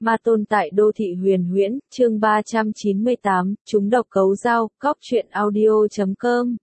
Ma tôn tại đô thị huyền huyễn, chương 398, trúng độc cấu dao, cóc truyện audio.com.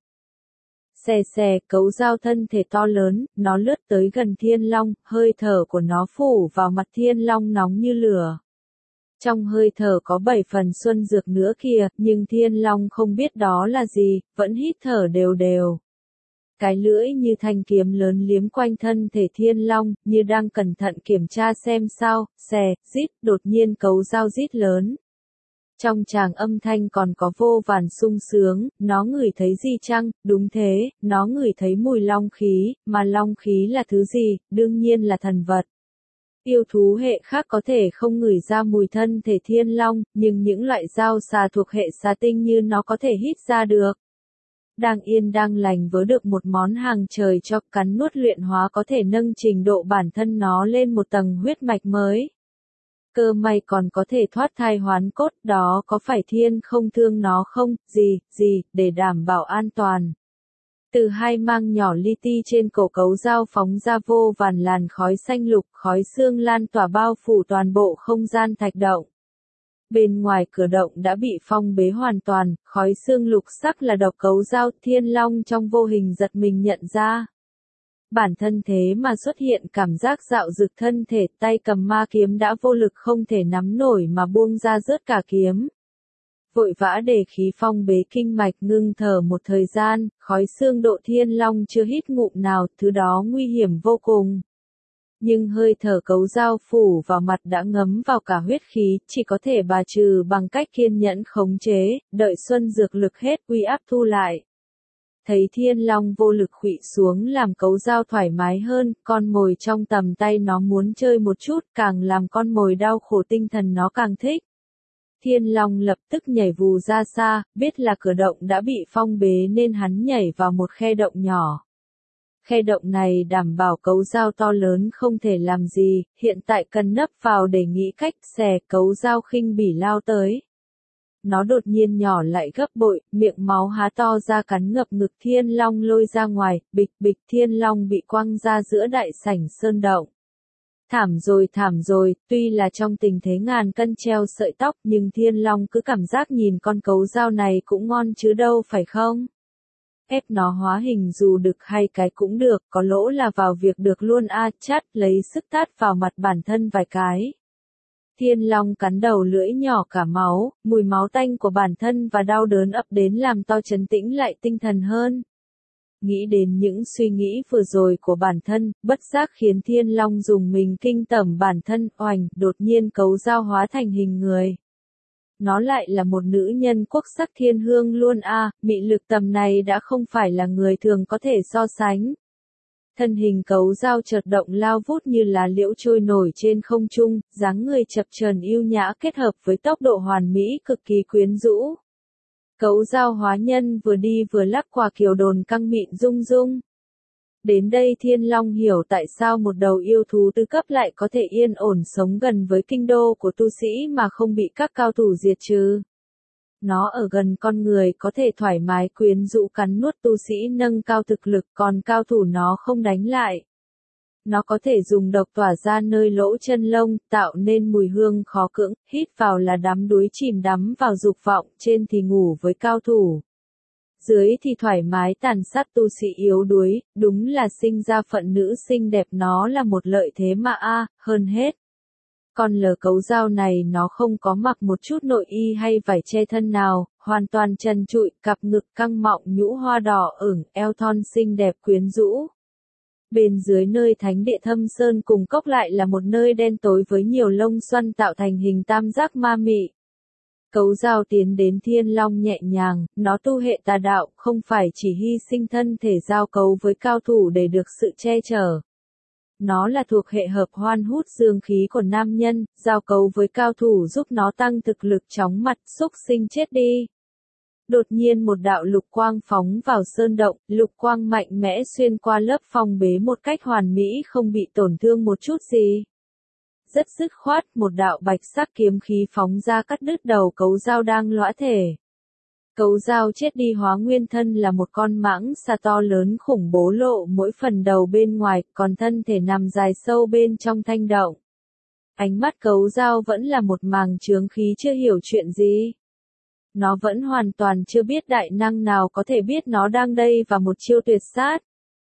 Xè, cấu dao thân thể to lớn, nó lướt tới gần Thiên Long, hơi thở của nó phủ vào mặt Thiên Long nóng như lửa. Trong hơi thở có 7 phần xuân dược nữa kìa, nhưng Thiên Long không biết đó là gì, vẫn hít thở đều đều. Cái lưỡi như thanh kiếm lớn liếm quanh thân thể Thiên Long, như đang cẩn thận kiểm tra xem sao, rít, đột nhiên cấu dao rít lớn. Trong tràng âm thanh còn có vô vàn sung sướng, nó ngửi thấy gì chăng? Đúng thế, nó ngửi thấy mùi long khí, mà long khí là thứ gì? Đương nhiên là thần vật. Yêu thú hệ khác có thể không ngửi ra mùi thân thể Thiên Long, nhưng những loại dao xà thuộc hệ xà tinh như nó có thể hít ra được. Đang yên đang lành với được một món hàng trời cho cắn nuốt luyện hóa có thể nâng trình độ bản thân nó lên một tầng huyết mạch mới. Cơ may còn có thể thoát thai hoán cốt, đó có phải thiên không thương nó không? Gì, để đảm bảo an toàn. Từ hai mang nhỏ li ti trên cổ cấu dao phóng ra vô vàn làn khói xanh lục, khói xương lan tỏa bao phủ toàn bộ không gian thạch động. Bên ngoài cửa động đã bị phong bế hoàn toàn, khói xương lục sắc là độc cấu dao. Thiên Long trong vô hình giật mình nhận ra. Bản thân thế mà xuất hiện cảm giác dạo dực thân thể, tay cầm ma kiếm đã vô lực không thể nắm nổi mà buông ra rớt cả kiếm. Vội vã để khí phong bế kinh mạch ngưng thở một thời gian, khói xương độ Thiên Long chưa hít ngụm nào, thứ đó nguy hiểm vô cùng. Nhưng hơi thở cấu dao phủ vào mặt đã ngấm vào cả huyết khí, chỉ có thể bài trừ bằng cách kiên nhẫn khống chế, đợi xuân dược lực hết uy áp thu lại. Thấy Thiên Long vô lực khuỵu xuống làm cấu dao thoải mái hơn, con mồi trong tầm tay nó muốn chơi một chút, càng làm con mồi đau khổ tinh thần nó càng thích. Thiên Long lập tức nhảy vù ra xa, biết là cửa động đã bị phong bế nên hắn nhảy vào một khe động nhỏ. Khe động này đảm bảo cấu dao to lớn không thể làm gì, hiện tại cần nấp vào để nghĩ cách cấu dao khinh bỉ lao tới. Nó đột nhiên nhỏ lại gấp bội, miệng máu há to ra cắn ngập ngực Thiên Long lôi ra ngoài, bịch Thiên Long bị quăng ra giữa đại sảnh sơn động. Thảm rồi, tuy là trong tình thế ngàn cân treo sợi tóc nhưng Thiên Long cứ cảm giác nhìn con cấu dao này cũng ngon chứ đâu phải không? Ép nó hóa hình dù được hay cái cũng được, có lỗ là vào việc được luôn chát lấy sức tát vào mặt bản thân vài cái. Thiên Long cắn đầu lưỡi nhỏ cả máu, mùi máu tanh của bản thân và đau đớn ập đến làm to trấn tĩnh lại tinh thần hơn. Nghĩ đến những suy nghĩ vừa rồi của bản thân, bất giác khiến Thiên Long dùng mình kinh tởm bản thân, oành, đột nhiên cấu dao hóa thành hình người. Nó lại là một nữ nhân quốc sắc thiên hương luôn mị lực tầm này đã không phải là người thường có thể so sánh. Thân hình cấu dao chợt động lao vút như lá liễu trôi nổi trên không trung, dáng người chập chờn yêu nhã kết hợp với tốc độ hoàn mỹ cực kỳ quyến rũ. Cấu dao hóa nhân vừa đi vừa lắc quả kiều đồn căng mịn rung rung. Đến đây Thiên Long hiểu tại sao một đầu yêu thú tứ cấp lại có thể yên ổn sống gần với kinh đô của tu sĩ mà không bị các cao thủ diệt trừ. Nó ở gần con người có thể thoải mái quyến rũ cắn nuốt tu sĩ nâng cao thực lực, còn cao thủ nó không đánh lại. Nó có thể dùng độc tỏa ra nơi lỗ chân lông, tạo nên mùi hương khó cưỡng, hít vào là đắm đuối chìm đắm vào dục vọng, trên thì ngủ với cao thủ. Dưới thì thoải mái tàn sát tu sĩ yếu đuối, đúng là sinh ra phận nữ xinh đẹp, nó là một lợi thế mà hơn hết. Con lờ cấu dao này nó không có mặc một chút nội y hay vải che thân nào, hoàn toàn trần trụi, cặp ngực căng mọng nhũ hoa đỏ ửng, eo thon xinh đẹp quyến rũ. Bên dưới nơi thánh địa Thâm Sơn cùng cốc lại là một nơi đen tối với nhiều lông xoăn tạo thành hình tam giác ma mị. Cấu dao tiến đến Thiên Long nhẹ nhàng, nó tu hệ tà đạo, không phải chỉ hy sinh thân thể giao cấu với cao thủ để được sự che chở. Nó là thuộc hệ hợp hoan hút dương khí của nam nhân, giao cấu với cao thủ giúp nó tăng thực lực chóng mặt, xúc sinh chết đi. Đột nhiên một đạo lục quang phóng vào sơn động, lục quang mạnh mẽ xuyên qua lớp phong bế một cách hoàn mỹ không bị tổn thương một chút gì. Rất dứt khoát, một đạo bạch sắc kiếm khí phóng ra cắt đứt đầu cấu dao đang lõa thể. Cấu dao chết đi hóa nguyên thân là một con mãng xà to lớn khủng bố lộ mỗi phần đầu bên ngoài, còn thân thể nằm dài sâu bên trong thanh động. Ánh mắt Cấu Dao vẫn là một màng chướng khí chưa hiểu chuyện gì. Nó vẫn hoàn toàn chưa biết đại năng nào có thể biết nó đang đây và một chiêu tuyệt sát.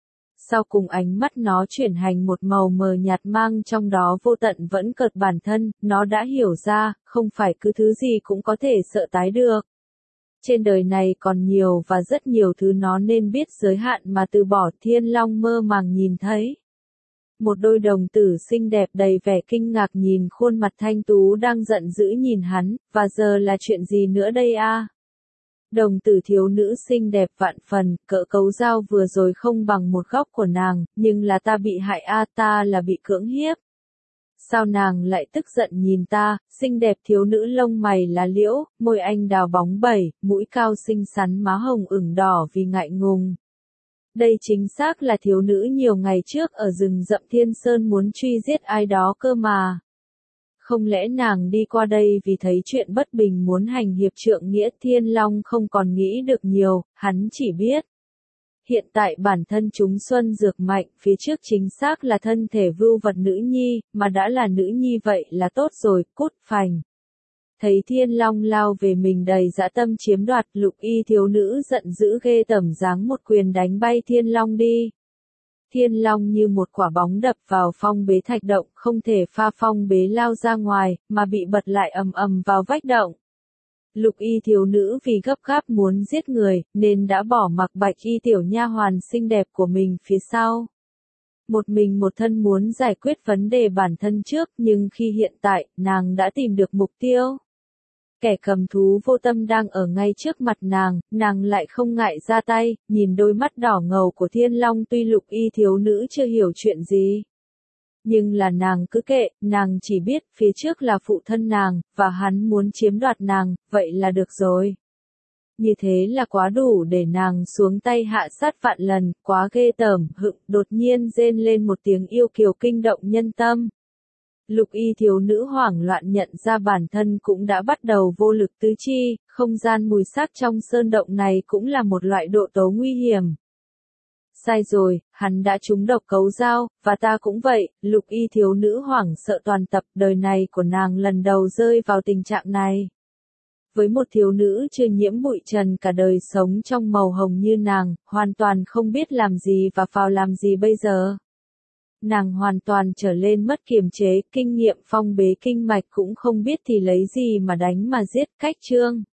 Sau cùng ánh mắt nó chuyển hành một màu mờ nhạt mang trong đó vô tận vẫn cợt bản thân, nó đã hiểu ra, không phải cứ thứ gì cũng có thể sợ tái được. Trên đời này còn nhiều và rất nhiều thứ nó nên biết giới hạn mà từ bỏ. Thiên Long mơ màng nhìn thấy một đôi đồng tử xinh đẹp đầy vẻ kinh ngạc nhìn khuôn mặt thanh tú đang giận dữ nhìn hắn, và giờ là chuyện gì nữa đây a? Đồng tử thiếu nữ xinh đẹp vạn phần, cỡ Cấu Dao vừa rồi không bằng một góc của nàng, nhưng là ta bị hại a, ta là bị cưỡng hiếp. Sao nàng lại tức giận nhìn ta? Xinh đẹp thiếu nữ lông mày lá liễu, môi anh đào bóng bẩy, mũi cao xinh xắn má hồng ửng đỏ vì ngại ngùng. Đây chính xác là thiếu nữ nhiều ngày trước ở rừng rậm Thiên Sơn muốn truy giết ai đó cơ mà. Không lẽ nàng đi qua đây vì thấy chuyện bất bình muốn hành hiệp trượng nghĩa? Thiên Long không còn nghĩ được nhiều, hắn chỉ biết. Hiện tại bản thân chúng xuân dược mạnh, phía trước chính xác là thân thể vưu vật nữ nhi, mà đã là nữ nhi vậy là tốt rồi, cút phành. Thấy Thiên Long lao về mình đầy dã tâm chiếm đoạt, Lục Y thiếu nữ giận dữ ghê tởm giáng một quyền đánh bay Thiên Long đi. Thiên Long như một quả bóng đập vào phong bế thạch động, không thể pha phong bế lao ra ngoài, mà bị bật lại ầm ầm vào vách động. Lục Y thiếu nữ vì gấp gáp muốn giết người, nên đã bỏ mặc Bạch Y tiểu nha hoàn xinh đẹp của mình phía sau. Một mình một thân muốn giải quyết vấn đề bản thân trước, nhưng khi hiện tại, nàng đã tìm được mục tiêu. Kẻ cầm thú vô tâm đang ở ngay trước mặt nàng lại không ngại ra tay, nhìn đôi mắt đỏ ngầu của Thiên Long. Tuy Lục Y thiếu nữ chưa hiểu chuyện gì, nhưng là nàng cứ kệ, nàng chỉ biết phía trước là phụ thân nàng, và hắn muốn chiếm đoạt nàng, vậy là được rồi. Như thế là quá đủ để nàng xuống tay hạ sát vạn lần, quá ghê tởm. Hựng, đột nhiên rên lên một tiếng yêu kiều kinh động nhân tâm. Lục Y thiếu nữ hoảng loạn nhận ra bản thân cũng đã bắt đầu vô lực tứ chi, không gian mùi xác trong sơn động này cũng là một loại độ tố nguy hiểm. Sai rồi, hắn đã trúng độc Cấu Dao, và ta cũng vậy. Lục Y thiếu nữ hoảng sợ toàn tập, đời này của nàng lần đầu rơi vào tình trạng này. Với một thiếu nữ chưa nhiễm bụi trần cả đời sống trong màu hồng như nàng, hoàn toàn không biết làm gì và phào làm gì bây giờ. Nàng hoàn toàn trở lên mất kiềm chế, kinh nghiệm phong bế kinh mạch cũng không biết thì lấy gì mà đánh mà giết. Cách chương